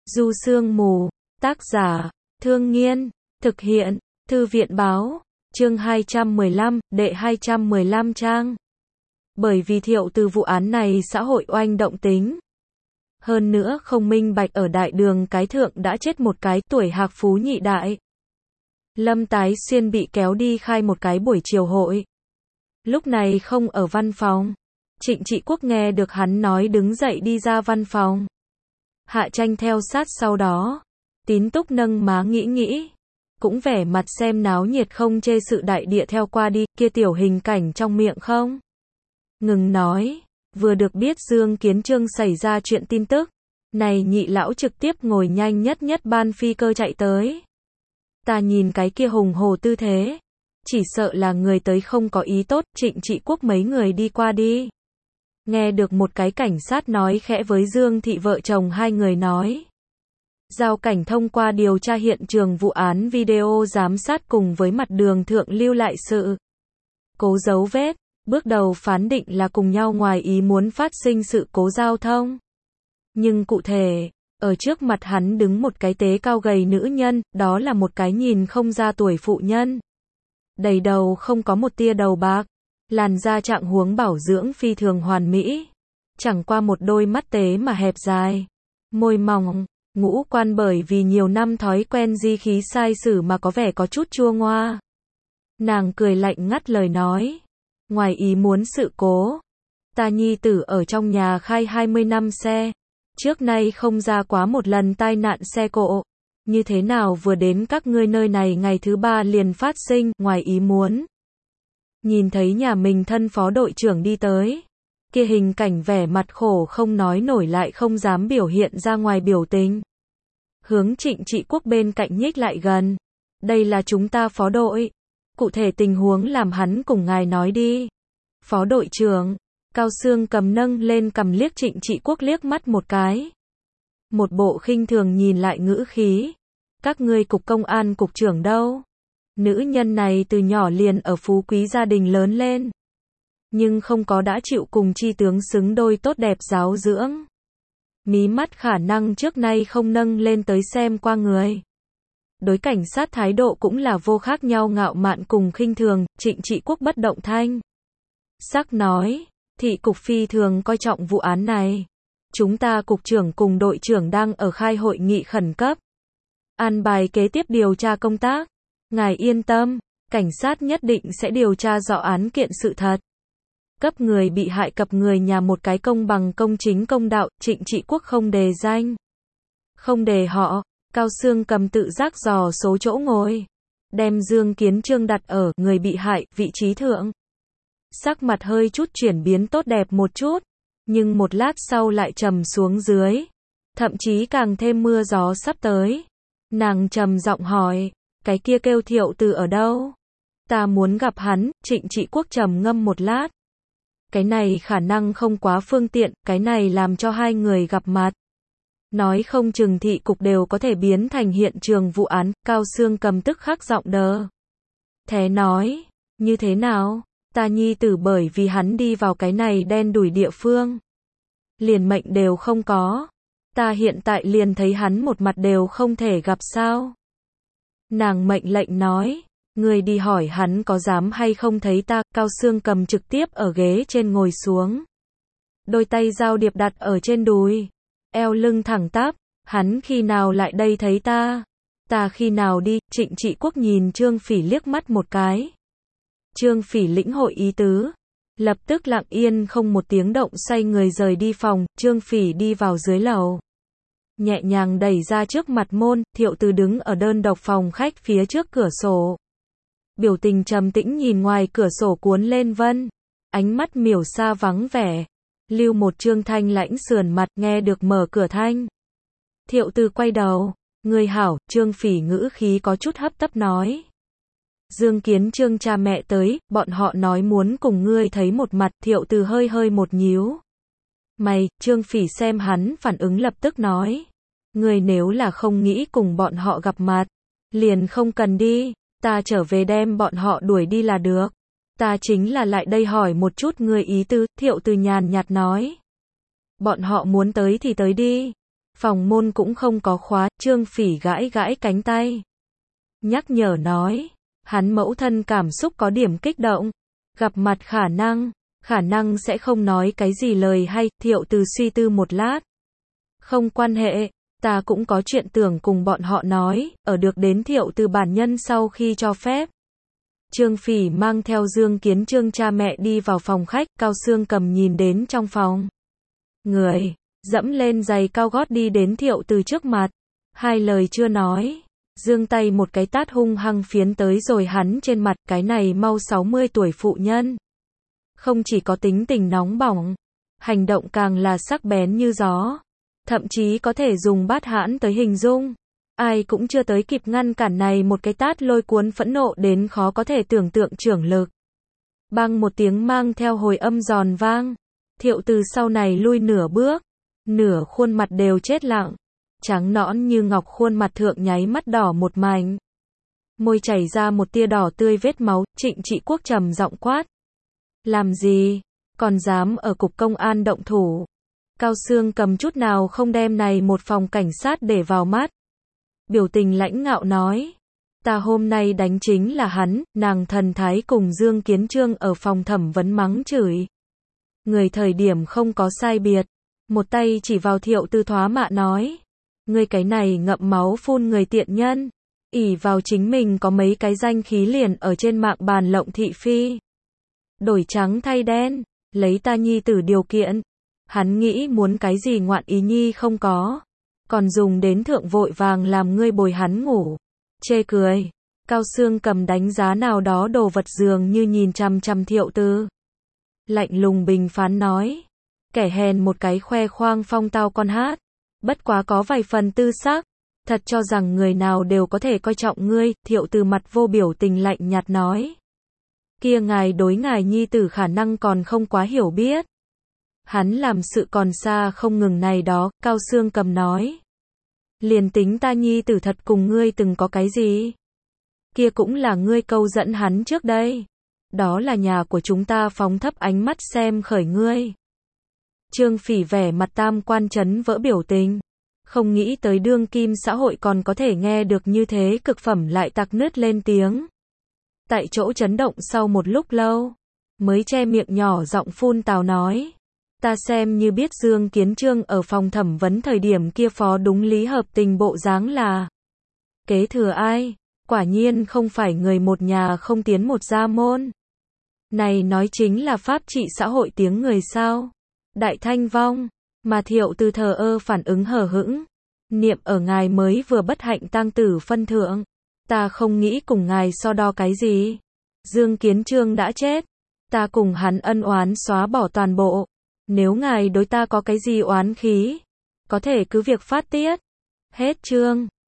Du Sương Mù, tác giả, Thương Nghiên, thực hiện, Thư viện Báo, chương 215, đệ 215 trang. Bởi vì Thiệu Từ vụ án này xã hội oanh động tính. Hơn nữa không minh bạch ở đại đường cái thượng đã chết một cái tuổi hạc phú nhị đại. Lâm Tái Xuyên bị kéo đi khai một cái buổi chiều hội. Lúc này không ở văn phòng. Trịnh Trị Quốc nghe được hắn nói đứng dậy đi ra văn phòng. Hạ Tranh theo sát sau đó. Tín Túc nâng má nghĩ. Cũng vẻ mặt xem náo nhiệt không chê sự đại địa theo qua đi, kia tiểu hình cảnh trong miệng không. Ngừng nói. Vừa được biết Dương Kiến Trương xảy ra chuyện tin tức. Này nhị lão trực tiếp ngồi nhanh nhất ban phi cơ chạy tới. Ta nhìn cái kia hùng hồ tư thế. Chỉ sợ là người tới không có ý tốt, Trịnh Trị Quốc mấy người đi qua đi. Nghe được một cái cảnh sát nói khẽ với Dương Thị vợ chồng hai người nói. Giao cảnh thông qua điều tra hiện trường vụ án video giám sát cùng với mặt đường thượng lưu lại sự cố dấu vết, bước đầu phán định là cùng nhau ngoài ý muốn phát sinh sự cố giao thông. Nhưng cụ thể, ở trước mặt hắn đứng một cái tế cao gầy nữ nhân, đó là một cái nhìn không ra tuổi phụ nhân. Đầy đầu không có một tia đầu bạc, làn da trạng huống bảo dưỡng phi thường hoàn mỹ. Chẳng qua một đôi mắt tế mà hẹp dài, môi mỏng, ngũ quan bởi vì nhiều năm thói quen di khí sai sử mà có vẻ có chút chua ngoa. Nàng cười lạnh ngắt lời nói, ngoài ý muốn sự cố, ta nhi tử ở trong nhà khai 20 năm xe, trước nay không ra quá một lần tai nạn xe cộ, như thế nào vừa đến các ngươi nơi này ngày thứ ba liền phát sinh ngoài ý muốn. Nhìn thấy nhà mình thân phó đội trưởng đi tới, kia hình cảnh vẻ mặt khổ không nói nổi lại không dám biểu hiện ra ngoài biểu tình. Hướng Trịnh Trị Quốc bên cạnh nhích lại gần. Đây là chúng ta phó đội. Cụ thể tình huống làm hắn cùng ngài nói đi. Phó đội trưởng, Cao Sương cầm nâng lên cầm liếc Trịnh Trị Quốc liếc mắt một cái. Một bộ khinh thường nhìn lại ngữ khí. Các ngươi cục công an cục trưởng đâu? Nữ nhân này từ nhỏ liền ở phú quý gia đình lớn lên. Nhưng không có đã chịu cùng chi tướng xứng đôi tốt đẹp giáo dưỡng. Mí mắt khả năng trước nay không nâng lên tới xem qua người. Đối cảnh sát thái độ cũng là vô khác nhau ngạo mạn cùng khinh thường, Trịnh Trị Quốc bất động thanh sắc nói, thị cục phi thường coi trọng vụ án này. Chúng ta cục trưởng cùng đội trưởng đang ở khai hội nghị khẩn cấp. An bài kế tiếp điều tra công tác. Ngài yên tâm, cảnh sát nhất định sẽ điều tra rõ án kiện sự thật. Cấp người bị hại cập người nhà một cái công bằng công chính công đạo, Trịnh Trị Quốc không đề danh. Không đề họ, Cao Sương cầm tự giác dò số chỗ ngồi. Đem Dương Kiến Trương đặt ở người bị hại vị trí thượng. Sắc mặt hơi chút chuyển biến tốt đẹp một chút, nhưng một lát sau lại trầm xuống dưới. Thậm chí càng thêm mưa gió sắp tới. Nàng trầm giọng hỏi, cái kia kêu Thiệu Từ ở đâu? Ta muốn gặp hắn, Trịnh Trị Quốc trầm ngâm một lát. Cái này khả năng không quá phương tiện, cái này làm cho hai người gặp mặt. Nói không chừng thị cục đều có thể biến thành hiện trường vụ án, Cao Sương cầm tức khắc giọng đờ. Thế nói, như thế nào? Ta nhi tử bởi vì hắn đi vào cái này đen đủi địa phương. Liền mệnh đều không có. Ta hiện tại liền thấy hắn một mặt đều không thể gặp sao. Nàng mệnh lệnh nói. Người đi hỏi hắn có dám hay không thấy ta. Cao Sương cầm trực tiếp ở ghế trên ngồi xuống. Đôi tay giao điệp đặt ở trên đùi. Eo lưng thẳng tắp. Hắn khi nào lại đây thấy ta? Ta khi nào đi? Trịnh Trị Quốc nhìn Trương Phỉ liếc mắt một cái. Trương Phỉ lĩnh hội ý tứ. Lập tức lặng yên không một tiếng động xoay người rời đi phòng. Trương Phỉ đi vào dưới lầu. Nhẹ nhàng đẩy ra trước mặt môn. Thiệu Từ đứng ở đơn độc phòng khách phía trước cửa sổ. Biểu tình trầm tĩnh nhìn ngoài cửa sổ cuốn lên vân. Ánh mắt miểu xa vắng vẻ. Lưu một trương thanh lãnh sườn mặt nghe được mở cửa thanh. Thiệu Từ quay đầu. Người hảo, Trương Phỉ ngữ khí có chút hấp tấp nói. Dương Kiến Trương cha mẹ tới, bọn họ nói muốn cùng ngươi thấy một mặt. Thiệu Từ hơi một nhíu mày, Trương Phỉ xem hắn phản ứng lập tức nói. Ngươi nếu là không nghĩ cùng bọn họ gặp mặt, liền không cần đi. Ta trở về đem bọn họ đuổi đi là được. Ta chính là lại đây hỏi một chút ngươi ý tứ. Thiệu Từ nhàn nhạt nói. Bọn họ muốn tới thì tới đi. Phòng môn cũng không có khóa, Trương Phỉ gãi gãi cánh tay. Nhắc nhở nói, hắn mẫu thân cảm xúc có điểm kích động. Gặp mặt khả năng sẽ không nói cái gì lời hay, Thiệu Từ suy tư một lát. Không quan hệ, ta cũng có chuyện tưởng cùng bọn họ nói, ở được đến Thiệu Từ bản nhân sau khi cho phép. Trương Phỉ mang theo Dương Kiến Trương cha mẹ đi vào phòng khách, Cao Xương Cầm nhìn đến trong phòng. Người, dẫm lên giày cao gót đi đến Thiệu Từ trước mặt. Hai lời chưa nói. Giương tay một cái tát hung hăng phiến tới rồi hắn trên mặt, cái này mau 60 tuổi phụ nhân. Không chỉ có tính tình nóng bỏng, hành động càng là sắc bén như gió. Thậm chí có thể dùng bát hãn tới hình dung. Ai cũng chưa tới kịp ngăn cản này một cái tát lôi cuốn phẫn nộ đến khó có thể tưởng tượng trưởng lực. Bang một tiếng mang theo hồi âm giòn vang. Thiệu Từ sau này lui nửa bước. Nửa khuôn mặt đều chết lặng. Trắng nõn như ngọc khuôn mặt thượng nháy mắt đỏ một mảnh. Môi chảy ra một tia đỏ tươi vết máu, Trịnh Trị Quốc trầm giọng quát. Làm gì? Còn dám ở cục công an động thủ? Cao Xương Cầm chút nào không đem này một phòng cảnh sát để vào mắt. Biểu tình lãnh ngạo nói. Ta hôm nay đánh chính là hắn, nàng thần thái cùng Dương Kiến Trương ở phòng thẩm vấn mắng chửi. Người thời điểm không có sai biệt. Một tay chỉ vào Thiệu Từ thoá mạ nói. Ngươi cái này ngậm máu phun người tiện nhân. Ỷ vào chính mình có mấy cái danh khí liền ở trên mạng bàn lộng thị phi. Đổi trắng thay đen, lấy ta nhi tử điều kiện. Hắn nghĩ muốn cái gì ngoạn ý nhi không có. Còn dùng đến thượng vội vàng làm ngươi bồi hắn ngủ. Chê cười. Cao Xương Cầm đánh giá nào đó đồ vật dường như nhìn chằm chằm Thiệu Từ. Lạnh lùng bình phán nói. Kẻ hèn một cái khoe khoang phong tao con hát. Bất quá có vài phần tư sắc. Thật cho rằng người nào đều có thể coi trọng ngươi. Thiệu Từ mặt vô biểu tình lạnh nhạt nói. Kia ngài đối ngài nhi tử khả năng còn không quá hiểu biết. Hắn làm sự còn xa không ngừng này đó, Cao Xương Cầm nói. Liền tính ta nhi tử thật cùng ngươi từng có cái gì? Kia cũng là ngươi câu dẫn hắn trước đây. Đó là nhà của chúng ta phóng thấp ánh mắt xem khởi ngươi. Trương Phỉ vẻ mặt tam quan chấn vỡ biểu tình. Không nghĩ tới đương kim xã hội còn có thể nghe được như thế cực phẩm lại tặc nứt lên tiếng. Tại chỗ chấn động sau một lúc lâu. Mới che miệng nhỏ giọng phun tào nói. Ta xem như biết Dương Kiến Trương ở phòng thẩm vấn thời điểm kia phó đúng lý hợp tình bộ dáng là. Kế thừa ai? Quả nhiên không phải người một nhà không tiến một gia môn. Này nói chính là pháp trị xã hội tiếng người sao. Đại thanh vong. Mà Thiệu Từ thờ ơ phản ứng hờ hững. Niệm ở ngài mới vừa bất hạnh tang tử phân thượng. Ta không nghĩ cùng ngài so đo cái gì. Dương Kiến Trương đã chết. Ta cùng hắn ân oán xóa bỏ toàn bộ. Nếu ngài đối ta có cái gì oán khí, có thể cứ việc phát tiết. Hết chương.